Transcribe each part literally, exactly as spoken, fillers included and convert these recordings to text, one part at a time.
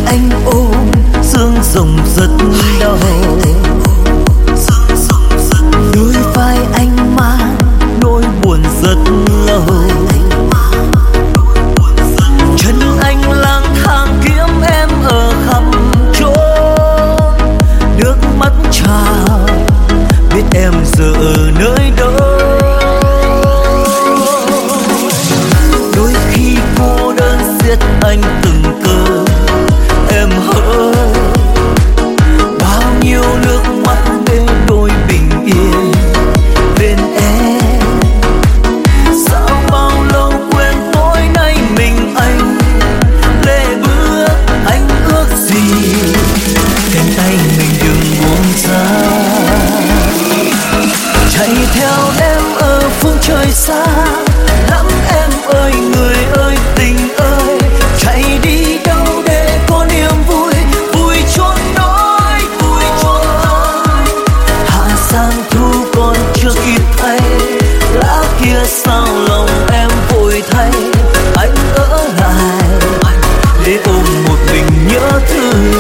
anh ôm sương rồng rất đau, đôi vai anh mang nỗi buồn rất lâu. Chân anh lang thang kiếm em ở khắp chốn, nước mắt trào biết em giờ ở nơi đâu. Đôi khi cô đơn giết anh từng cơn em hỡi, bao nhiêu nước mắt để đôi bình yên bên em. Sao bao lâu quên tối nay mình anh lê bước, anh ước gì cánh tay mình đừng buông ra. Chạy theo em ở phương trời xa lắm em ơi, người ơi tình ơi, chạy đi đâu để có niềm vui, vui chốn nói, vui chốn nói. Hạ sang thu còn chưa kịp thay, lá kia sao lòng em vội thay. Anh ở lại để ôm một mình nhớ thương.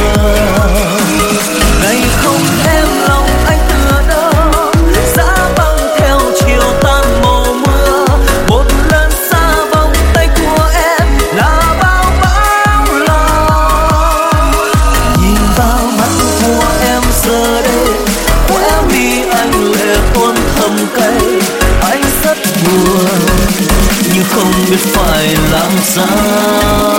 Ngày không em lòng anh tựa đó, giá băng theo chiều tan màu mưa. Một lần xa vòng tay của em là bao bão lòng. Nhìn vào mắt của em giờ đây, khóe mi anh lệ tuôn thầm cay. Anh rất buồn nhưng không biết phải làm sao.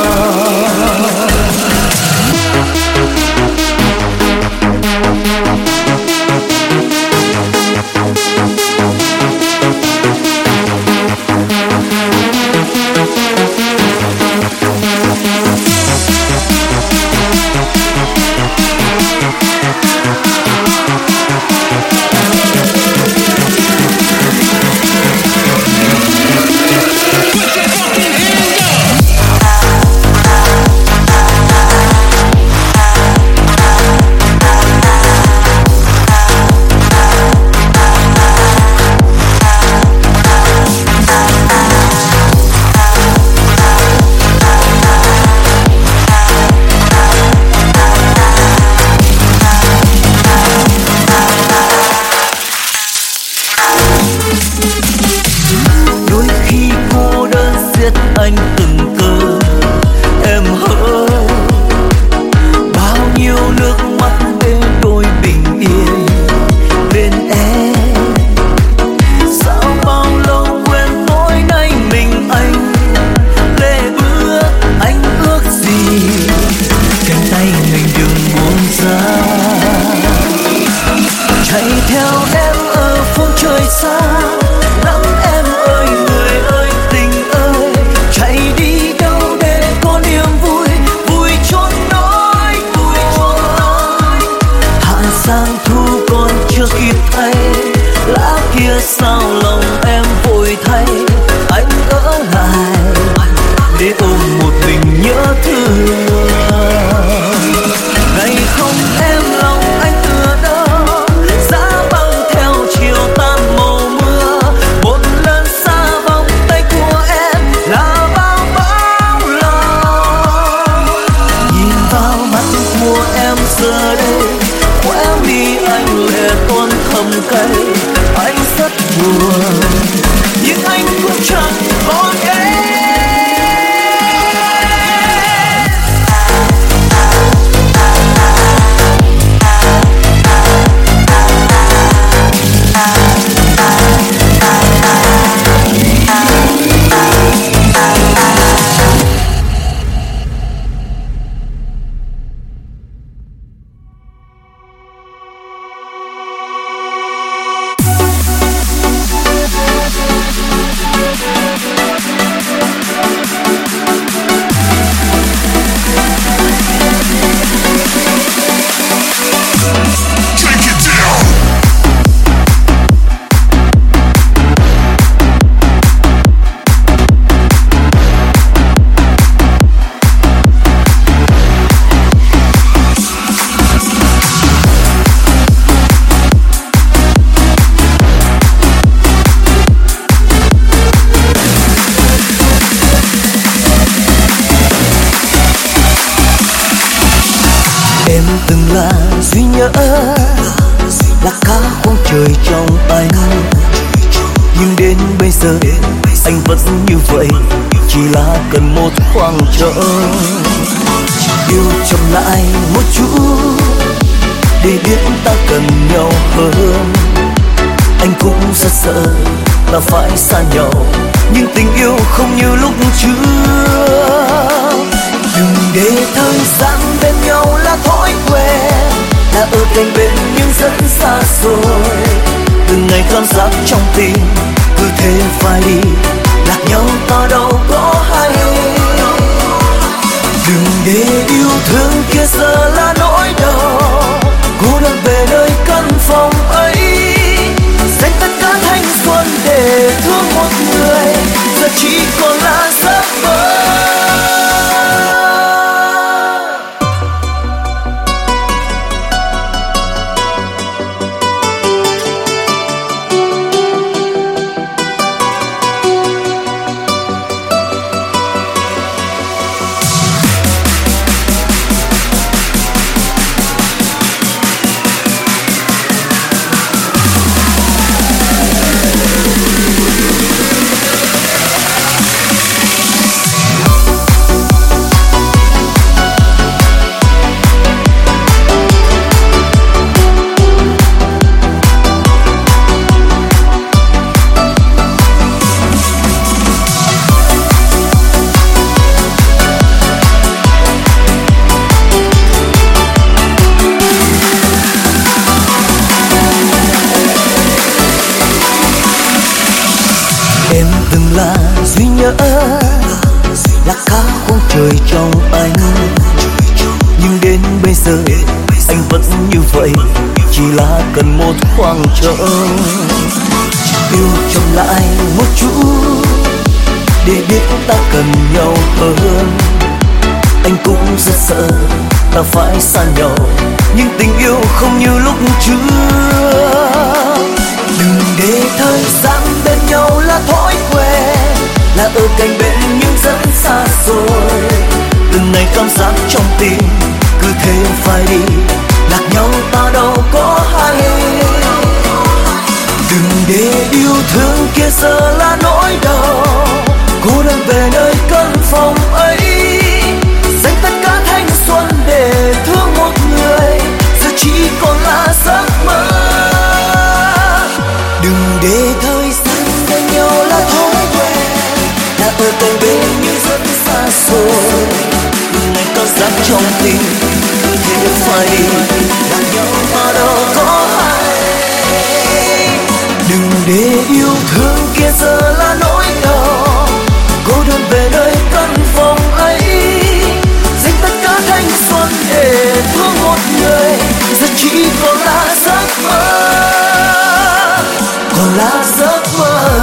Anh từng cơn em hỡi, bao nhiêu nước mắt để đôi bình yên bên em. Sao bao lâu quên tối nay mình anh lê bước, anh ước gì cánh tay mình đừng buông ra. Chạy theo em ở phương trời xa lắm em ơi, người ơi tình ơi, chạy đi đâu để có niềm vui, vui chốn nói, vui chốn nói. Hạ sang thu còn chưa kịp thay, lá kia sao lòng em vội thay. Anh ở lại để ôm một mình nhớ thương. Ngày không em lòng anh tựa đó, giá băng theo chiều tan màu mưa. Một lần xa vòng tay của em là bao bão lòng. Nhìn vào mắt của em giờ đây, khóe mi anh lệ tuôn thầm cay. Anh rất buồn Em từng là duy nhớ, là cá khoang trời trong anh, nhưng đến bây giờ anh vẫn như vậy, chỉ là cần một khoảng trống. Yêu chậm lại một chút để biết ta cần nhau hơn. Anh cũng rất sợ ta phải xa nhau, nhưng tình yêu không như lúc trước. Đừng để thời gian bên nhau là thói quen, là ở cạnh bên nhưng rất xa rồi. Từng ngày cảm giác trong tim cứ thế phải đi, lạc nhau ta đâu có hay. Đừng để yêu thương kia giờ là nỗi đau, cô đơn về nơi căn phòng ấy, dành tất cả thanh xuân để thương một người, giờ chỉ còn là giấc mơ. Là cá khoang trời trong anh, nhưng đến bây giờ anh vẫn như vậy, chỉ là cần một khoảng trống. Yêu chậm lại một chút để biết ta cần nhau hơn. Anh cũng rất sợ ta phải xa nhau, nhưng tình yêu không như lúc trước. Đừng để thời gian bên nhau là thói quen, là ở cạnh bên nhưng rất xa rồi. Từng ngày cảm giác trong tim cứ thế phải đi, lạc nhau ta đâu có hay. Đừng để yêu thương kia giờ là nỗi đau, cô đơn về nơi căn phòng ấy, dành tất cả thanh xuân để thương một người, giờ chỉ còn là giấc mơ. Đừng để thời gian bên nhau là thói quen, là ở cạnh bên nhưng rất xa xôi. Từng ngày cảm giác trong tim cứ thế phải đi, lạc nhau mà đâu có hay. Đừng để yêu thương kia giờ là nỗi đau, cô đơn về nơi căn phòng ấy, dành tất cả thanh xuân để thương một người, giờ chỉ còn là giấc mơ, còn là giấc mơ.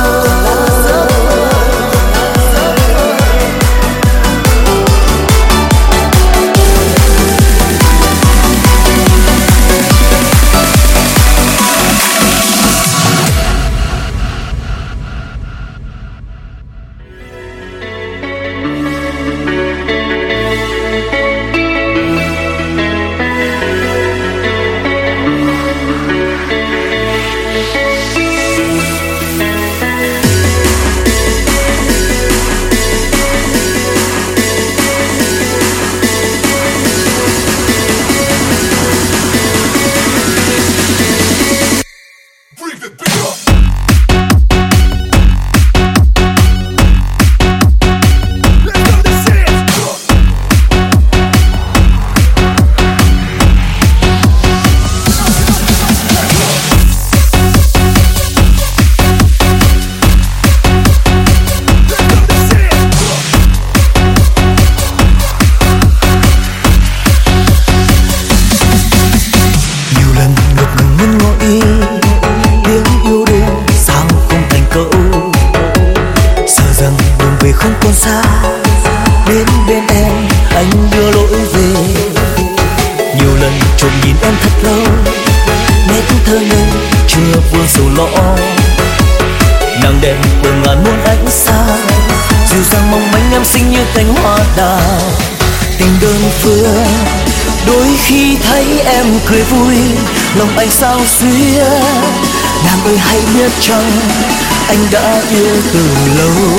xinh như cánh hoa đào, tình đơn phương Đôi khi thấy em cười vui, lòng anh sao xuyến. Nàng ơi hãy biết chăng anh đã yêu từ lâu.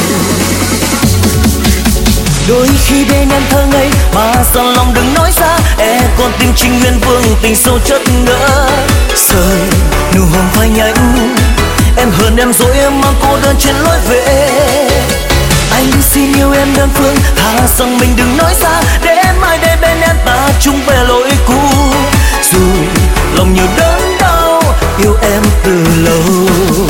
Đôi khi bên em thơ ngây mà sao lòng đừng nói ra, e con tim trinh nguyên vương tình sâu chất ngỡ. Rời nụ hồng phai nhanh, em hờn em dỗi em mang cô đơn trên lối về. Anh xin yêu em đơn phương, thà rằng mình đừng nói ra, để mai đây bên em ta chung về lối cũ. Dù lòng nhiều đớn đau, yêu em từ lâu.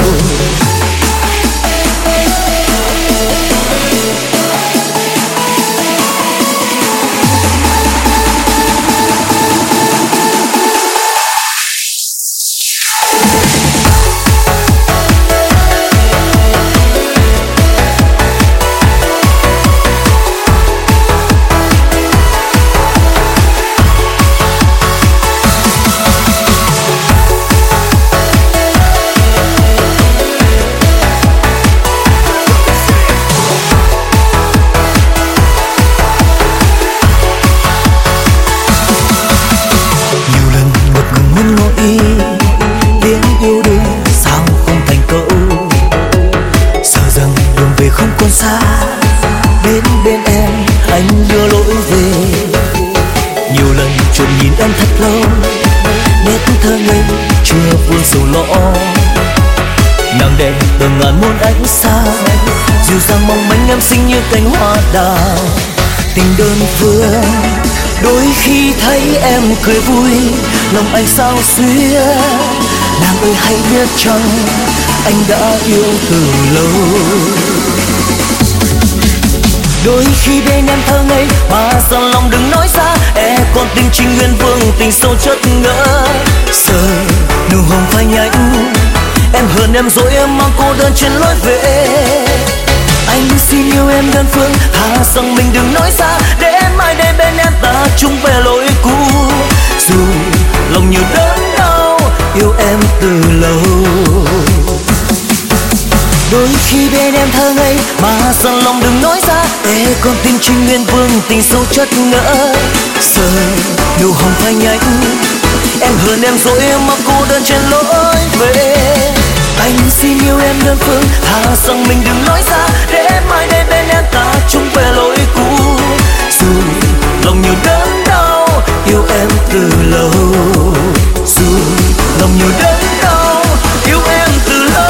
Dịu dàng mong manh em xinh như cánh hoa đào, tình đơn phương. Đôi khi thấy em cười vui, lòng anh sao xuyến. Nàng ơi hãy biết chăng anh đã yêu từ lâu. Đôi khi bên em thơ ngây mà sao lòng đừng nói ra, e con tim trinh nguyên vương tình sâu chất ngỡ. Rời nụ hồng phai nhanh, em hờn em dỗi em mang cô đơn trên lối về. Anh xin yêu em đơn phương, thà rằng mình đừng nói ra, để mai đây bên em ta chung về lối cũ. Dù lòng nhiều đớn đau, yêu em từ lâu. Đôi khi bên em thơ ngây mà sao lòng đừng nói ra, ê con tim trinh nguyên vương tình sâu chất ngỡ. Rời nụ hồng phai nhanh, em hờn em dỗi em mang cô đơn trên lối về. Anh xin yêu em đơn phương, thà rằng mình đừng nói ra, để mai đây bên em ta chung về lối cũ. Dù lòng nhiều đớn đau, yêu em từ lâu. Dù lòng nhiều đớn đau, yêu em từ lâu.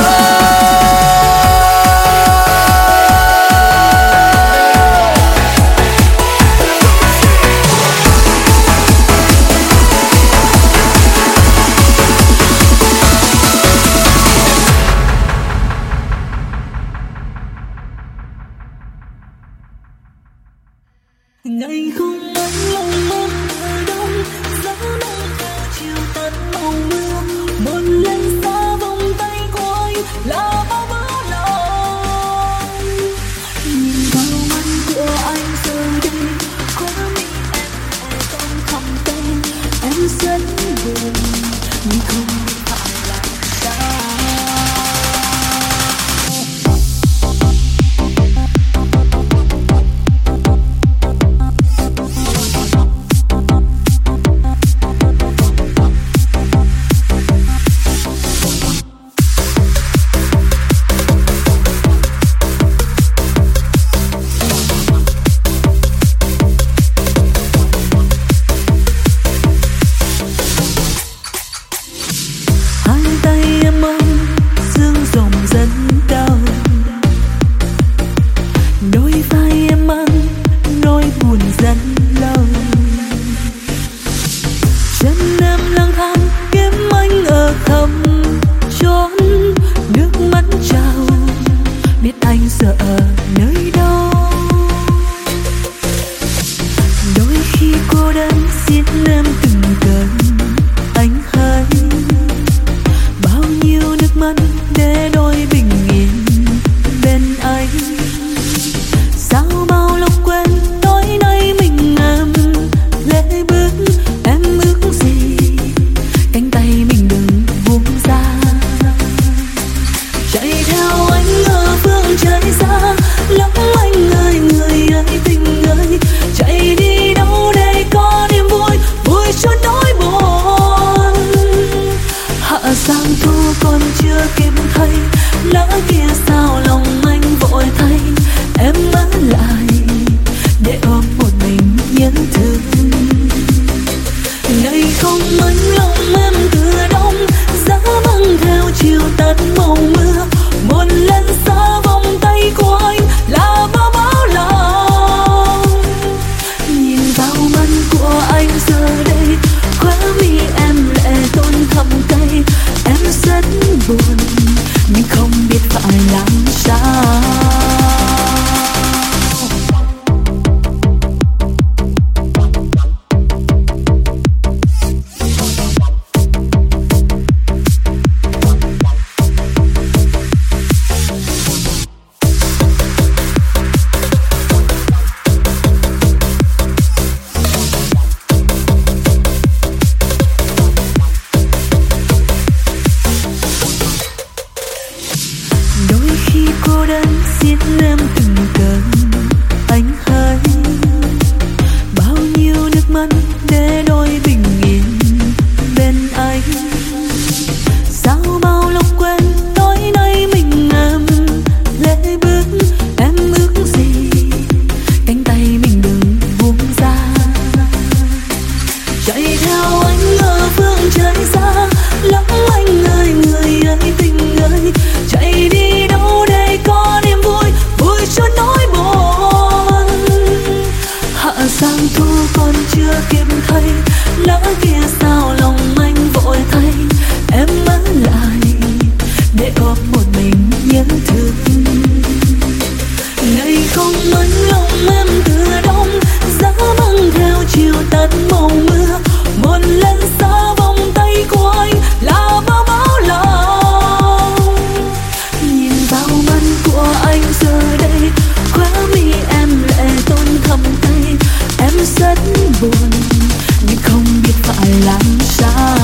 Ngày không nắng lòng mong mùa đông, gió nắng theo chiều tắt màu mưa. Một lần xa vòng tay của anh là bao bão lòng. Nhìn vào mắt của anh giờ đây, có mình em ngồi trong thầm tên. Em rất buồn nhưng không biết phải làm sao. Lắm anh ơi, người ơi, tình ơi, chạy đi đâu để có niềm vui. vàng thu còn chưa kịp thay, lỡ kia sao lòng anh vội thay. Em ở lại để ôm một mình nhớ thương. Ngày không mẫn lòng em từ đông, giá băng theo chiều tắt màu mưa. Một lần xa vòng tay của anh là bao bão lòng. Nhìn vào mắt của anh giờ đây, khóe mi em lệ tôn thầm tay. Em rất buồn nhưng không biết phải làm sao.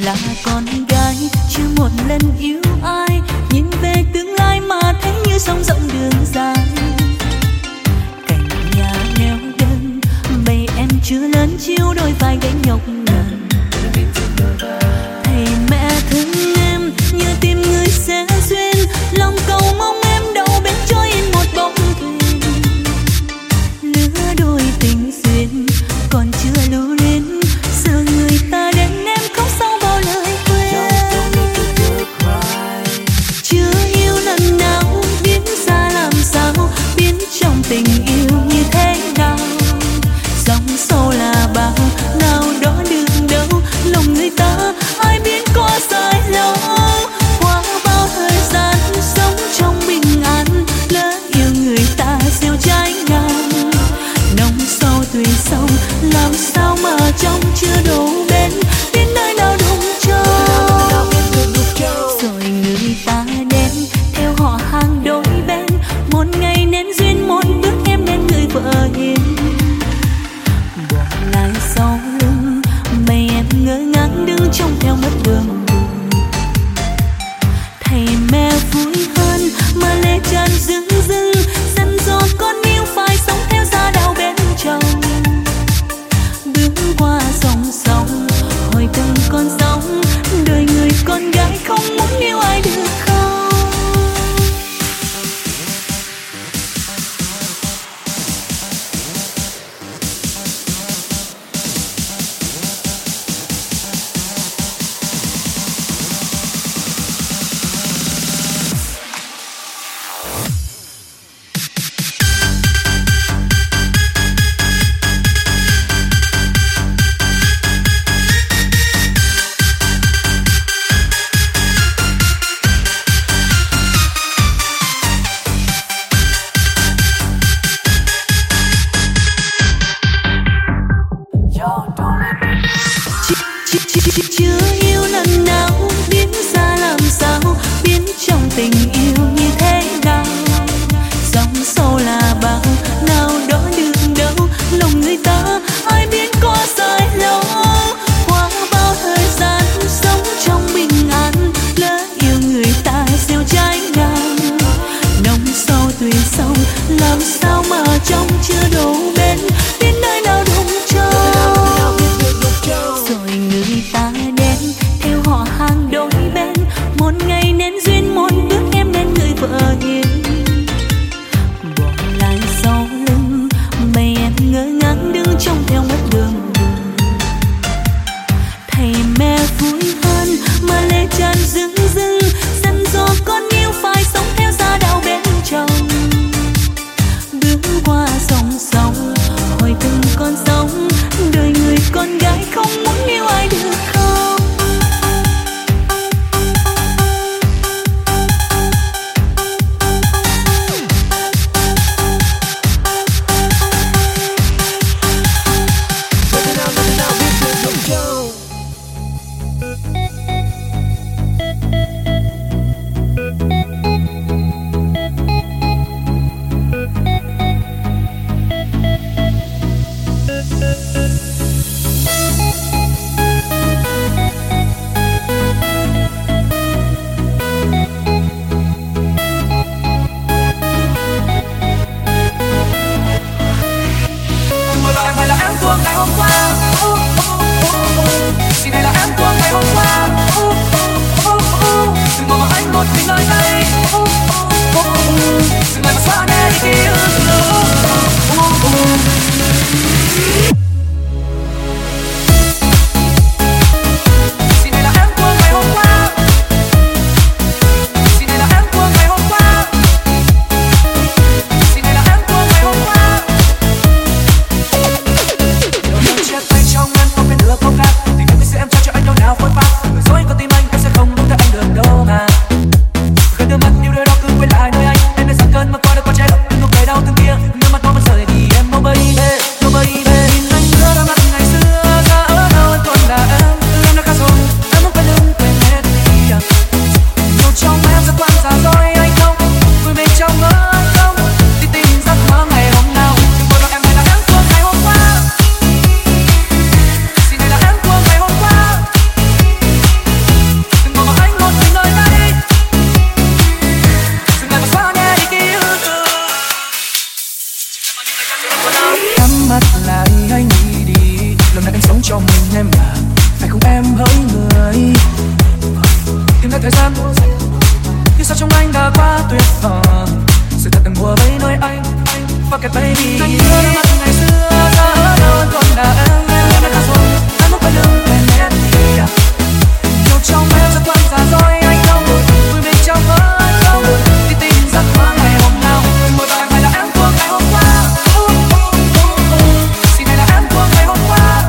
là con gái chưa một lần yêu ai, nhìn về tương lai mà thấy như sông rộng đường dài. Cạnh nhà neo đơn bầy em chưa lớn chiêu đôi vai gánh nhọc nhằn. Thầy mẹ thương em như tìm người sẽ duyên, lòng cầu mong em đâu bên trôi in một bóng thuyền. Lứa đôi tình duyên còn chưa lưu luyến, sợ người ta đến em khóc sau bao lời quên. Chưa yêu lần nào biết ra làm sao, biết trong tình yêu như thế nào. Dòng sâu là bao nào đó đường đâu, lòng người ta theo thời gian như sao trong anh đã quá tuyệt vời, sự thật từng bùa vây nơi anh và cái baby anh nhớ đã mất ngày xưa giờ đâu còn là em em đã rồi anh muốn quay lưng bên em thì nhiều trong em rất quan già rồi anh không vui mình trong mơ không đi tìm giấc mơ ngày hôm nào một vài ngày là em của ngày hôm qua xin này là em của ngày hôm qua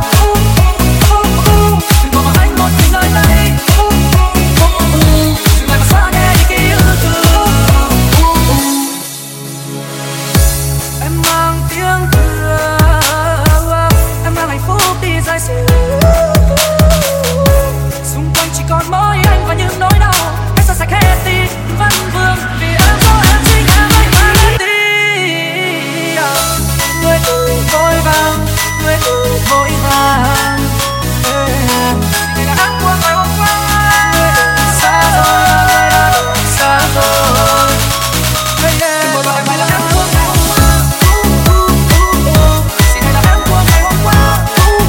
đừng có anh một mình nơi đây đừng lại mà xa nghe đi ký ức em mang tiếng thương em mang hạnh phúc đi dài xưa xung quanh chỉ còn mỗi anh và những nỗi đau em sẽ sạch hết đi vẫn vương vì em có em chính em anh mà lên đi người ơi vội vàng người ơi vội vàng này là em của ngày hôm qua xa rồi xa rồi đừng vội vàng này là em của ngày hôm qua xin này là em của ngày hôm qua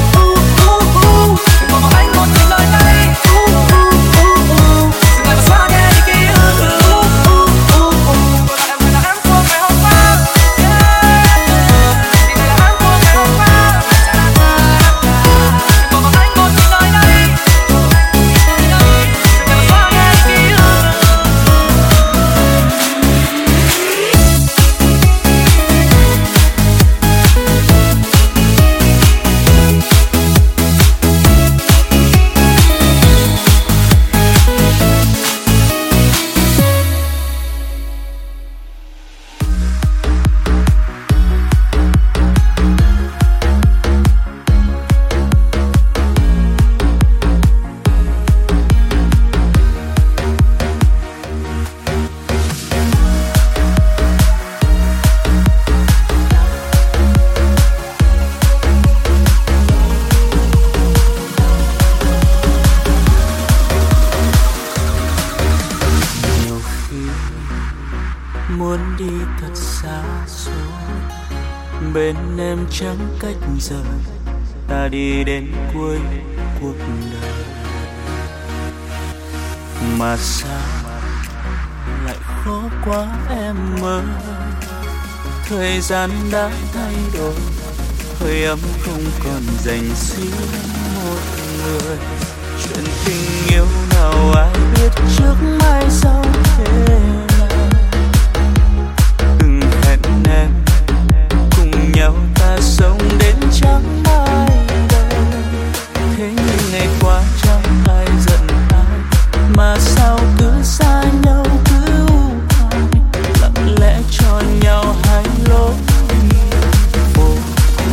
đừng vội vàng anh một mình nơi đây đừng lại mà xóa nghe đi ký ức gọi là em là em của ngày hôm qua xin này là em của ngày hôm qua đừng vội vàng anh một mình nơi đây đừng lại mà xóa nghe đi ký ức. Nhiều khi muốn đi thật xa xôi, bên em chẳng cách rời, ta đi đến cuối cuộc đời. Mà sao lại khó quá em ơi, thời gian đã thay đổi, hơi ấm không còn dành riêng một người. Chuyện tình yêu nào ai biết trước mai sau thế nào, đừng hẹn em cùng nhau ta sống đến chẳng mai đâu. Thế nhưng ngày qua chẳng ai giận ai, mà sao cứ xa nhau cứ u hoài, lặng lẽ cho nhau hai lối vô cùng.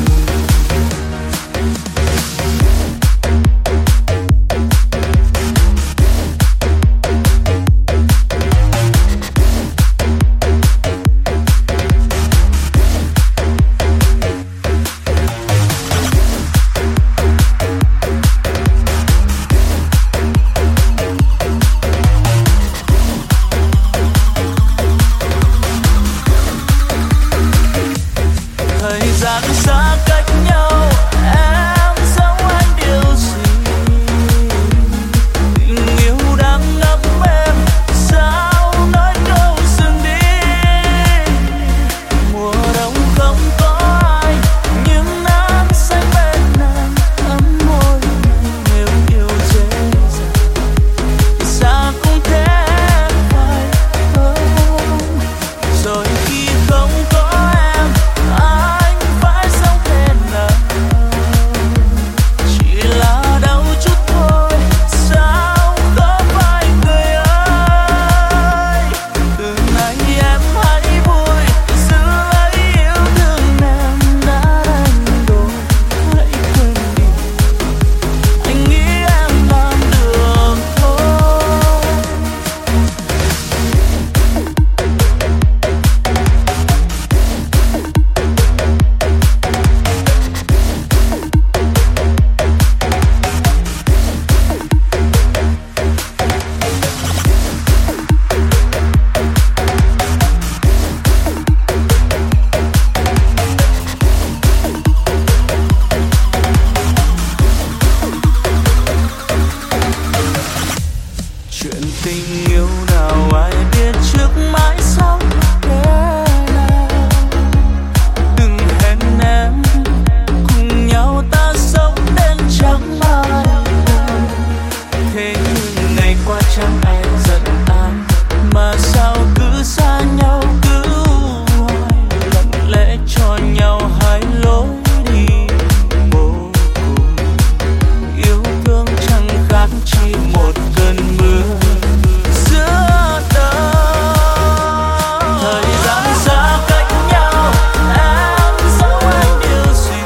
tình yêu nào ai biết trước mãi sau thế nào. Đừng hẹn em cùng nhau ta sống đến chẳng mai. Thế nhưng ngày qua chẳng ai giận ai, mà sao cứ xa nhau cứ hoài, lặng lẽ cho nhau hai lối đi vô cùng. Yêu thương chẳng khác chỉ một cơn mưa giữa đời. Thời gian xa cách nhau, em dấu anh điều gì?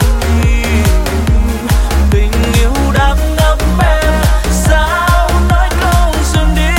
Tình yêu đang ngập em, sao nói câu dừng đi?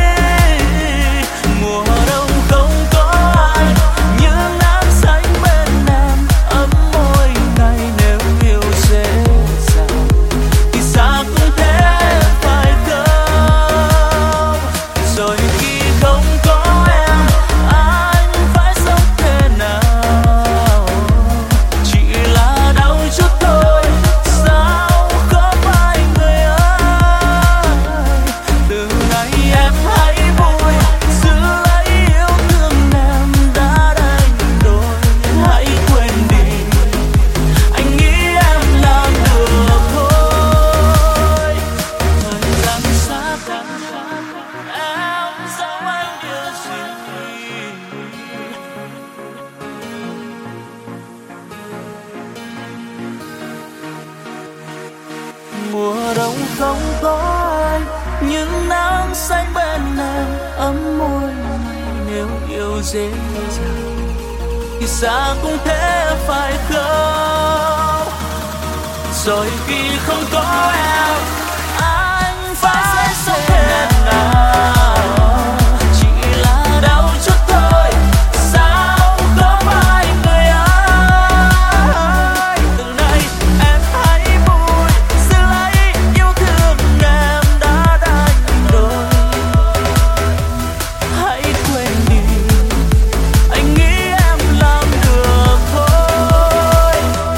Mùa đông không có ai như nắng xanh bên em, ấm môi này nếu yêu dễ dàng thì xa cũng thế phải không? Rồi khi không có em anh phải sống thế nào? Chỉ là đau chút thôi, sao có phải người ơi? Từ nay em hãy vui giữ lấy yêu thương em đã đánh đổi. Hãy quên đi, anh nghĩ em làm được thôi. Thời gian xa cách, em dấu anh điều gì? Mùa đông không có ai, nhưng nắng xanh bên em, ấm môi này nếu yêu dễ dàng thì xa cũng thế phải không? Rồi khi không có em anh phải sống thế nào? Chỉ là đau chút thôi, sao có phải người ơi? Từ nay em hãy vui giữ lấy yêu thương em đã đánh đổi. Hãy quên đi, anh nghĩ em làm được thôi.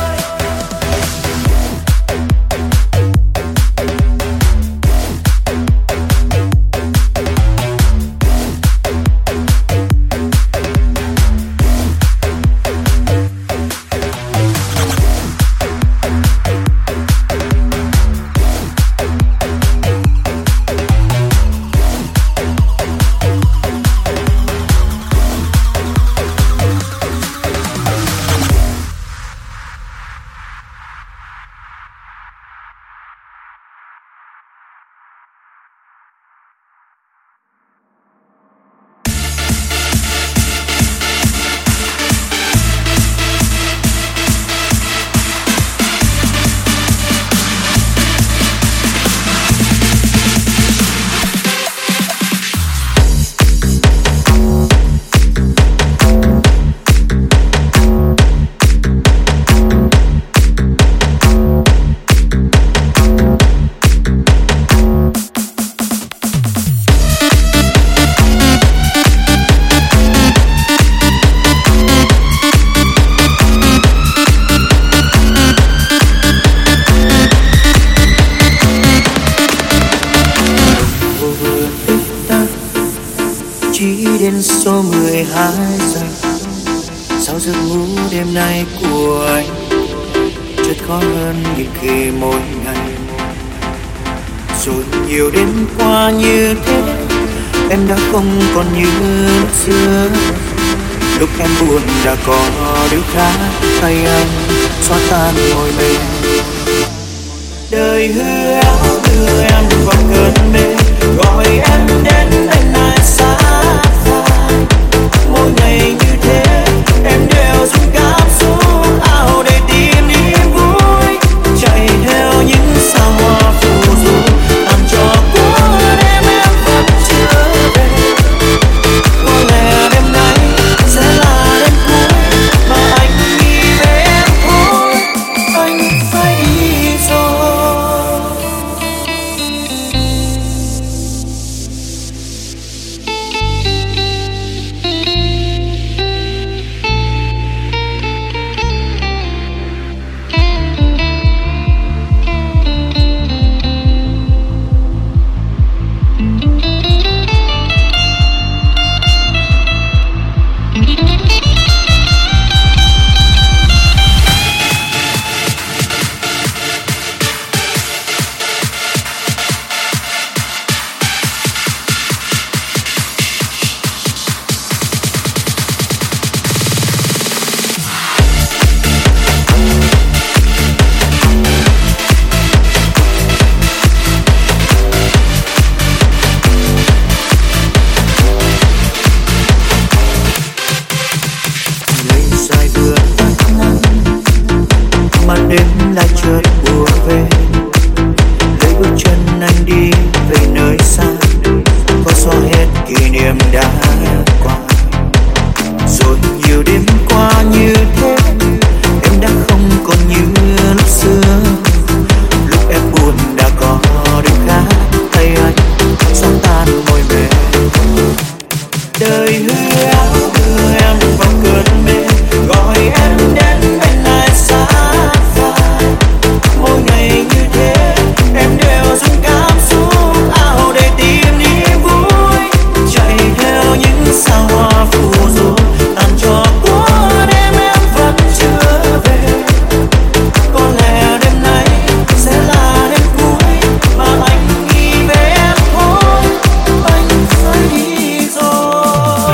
Đến số mười hai giờ, sao giấc ngủ đêm nay của anh chợt khó hơn nghìn khi mỗi ngày. Rồi nhiều đêm qua như thế, em đã không còn như lúc xưa. Lúc em buồn đã có điều khác, hay anh xóa tan môi mê. Đời hư ảo đưa em vào cơn mê, gọi em đến anh lại xa. Mỗi ngày như thế em đều dùng cảm xúc ảo để tìm niềm vui, chạy theo những sao hoa phù du làm cho cuốn đêm em vẫn chưa về. Có lẽ đêm nay sẽ là đêm cuối mà anh nghĩ về em thôi. Anh phải đi rồi. đời hứa áo đưa em vào cơn mê, gọi em đến bên ai xa phai. Mỗi ngày như thế em đều dùng cảm xúc ảo để tìm niềm vui, chạy theo những sao hoa phù du làm cho của đêm em vẫn chưa về. Có lẽ đêm nay sẽ là đêm cuối mà anh nghĩ về em thôi, anh phải đi rồi.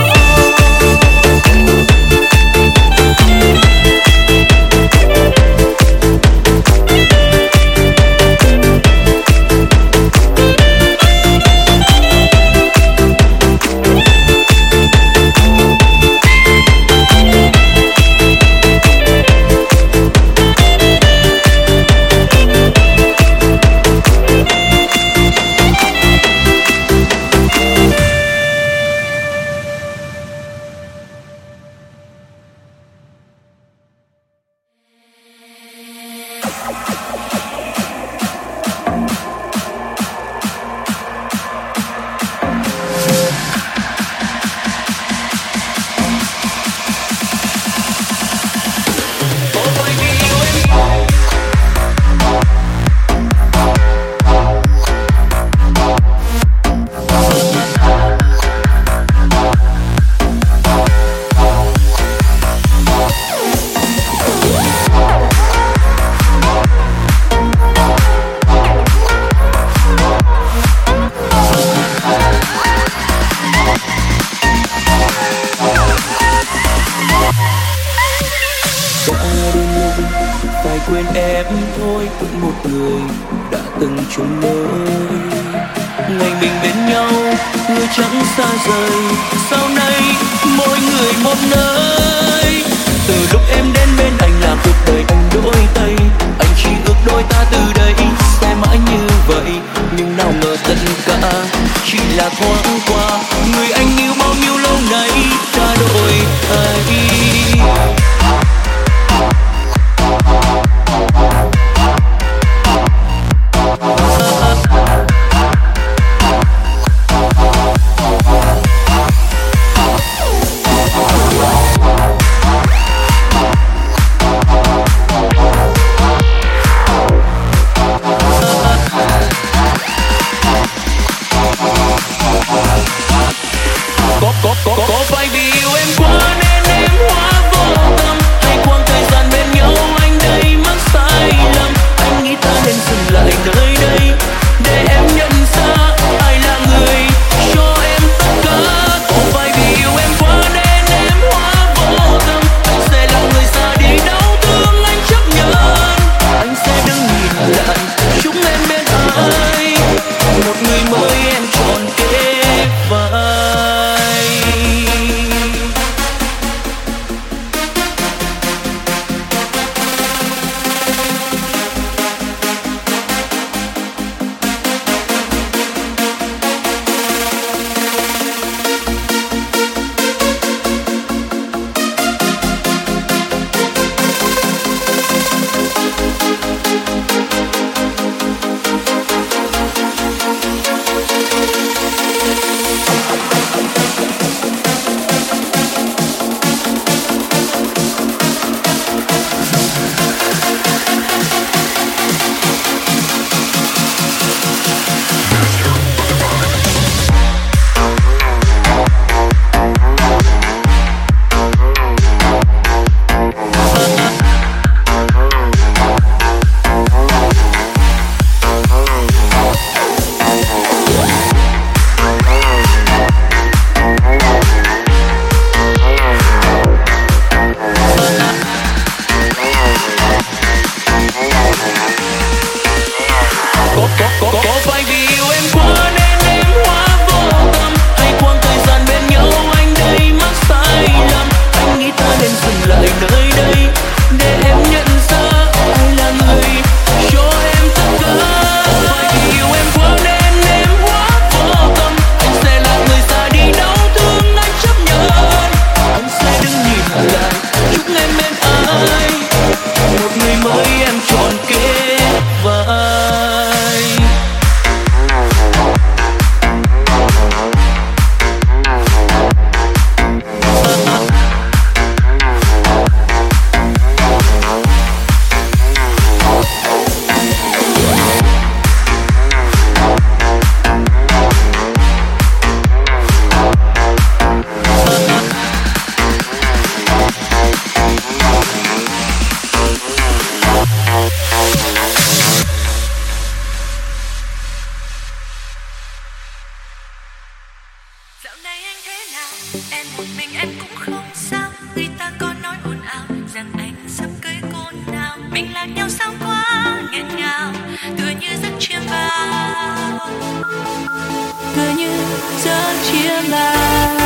Dạo này anh thế nào? Em một mình em cũng không sao. Người ta có nói ồn ào rằng anh sắp cưới cô nào. Mình lạc nhau sao quá nghẹn ngào, tựa như giấc chiêm bao, tựa như giấc chiêm bao.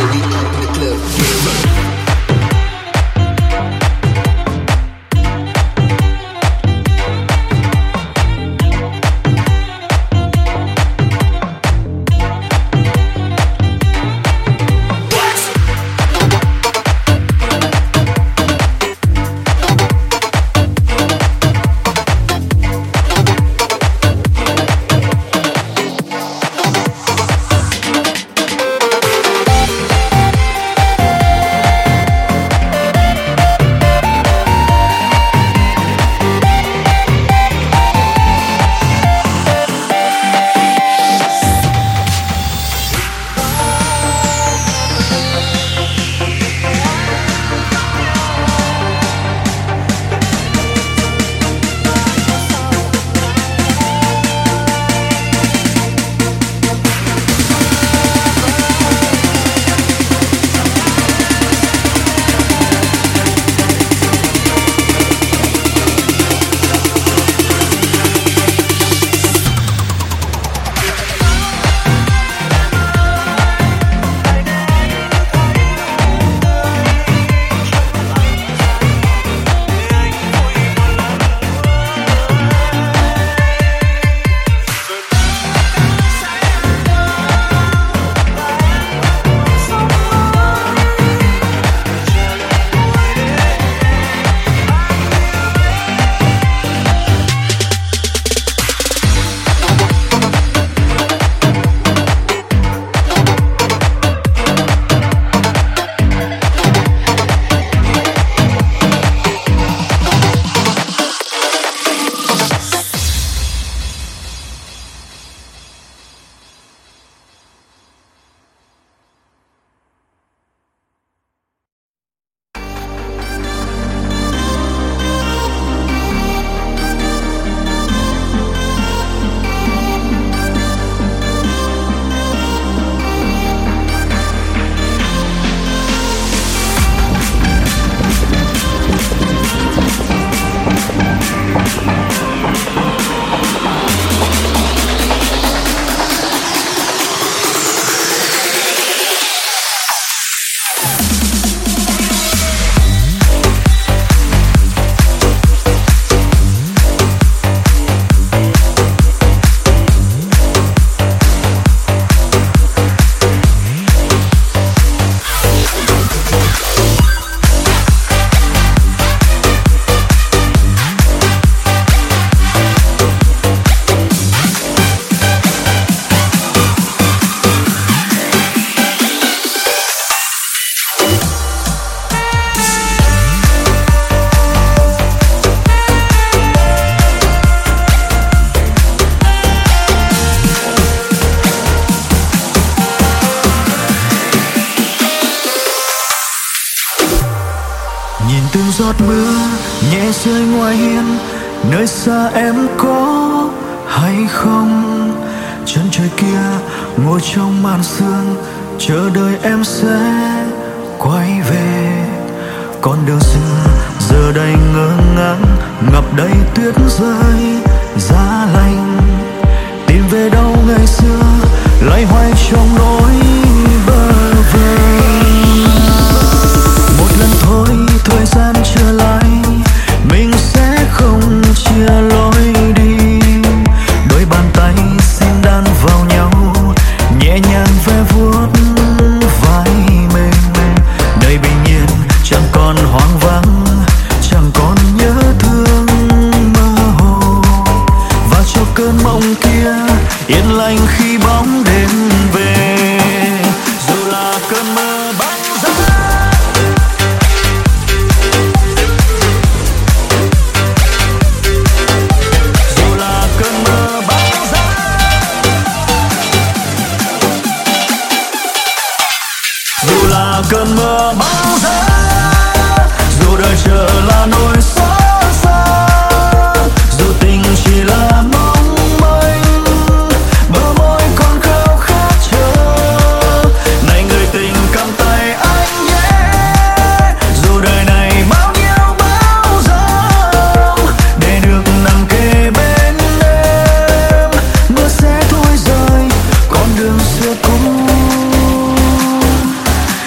giọt mưa nhẹ rơi ngoài hiên, nơi xa em có hay không? Chân trời kia ngồi trong màn sương, chờ đợi em sẽ quay về. Con đường xưa giờ đây ngơ ngác, ngập đầy tuyết rơi giá lạnh. Tìm về đâu ngày xưa loay hoay trong nỗi bơ vơ. Một lần thôi thời gian trở lại, mình sẽ không chia lối đi. Đôi bàn tay xin đan vào nhau, nhẹ nhàng ve vuốt vai mình. Đời bình yên chẳng còn hoang vắng, chẳng còn nhớ thương mơ hồ. Và cho cơn mộng kia yên lành khi bóng đêm về. Dù là cơn mơ băng giá, dù là cơn mơ băng giá, dù là cơn mơ băng giá, dù đời chờ là nỗi xót xa, dù tình chỉ là mong manh, bờ môi còn khao khát chờ. Này người tình cầm tay anh nhé, dù đời này bao nhiêu bão giông, để được nằm kề bên em. Mưa sẽ thôi rơi con đường xưa cũ,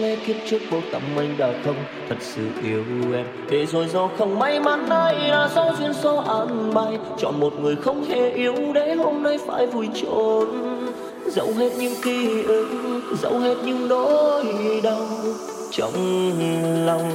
lẽ kiếp trước vô tâm anh đã không thật sự yêu em. Để rồi do không may mắn hay là do duyên số an bài, chọn một người không hề yêu để hôm nay phải vui trốn. Dẫu hết những ký ức, dẫu hết những nỗi đau trong lòng.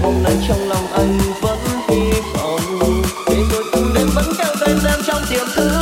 Trong tiềm thức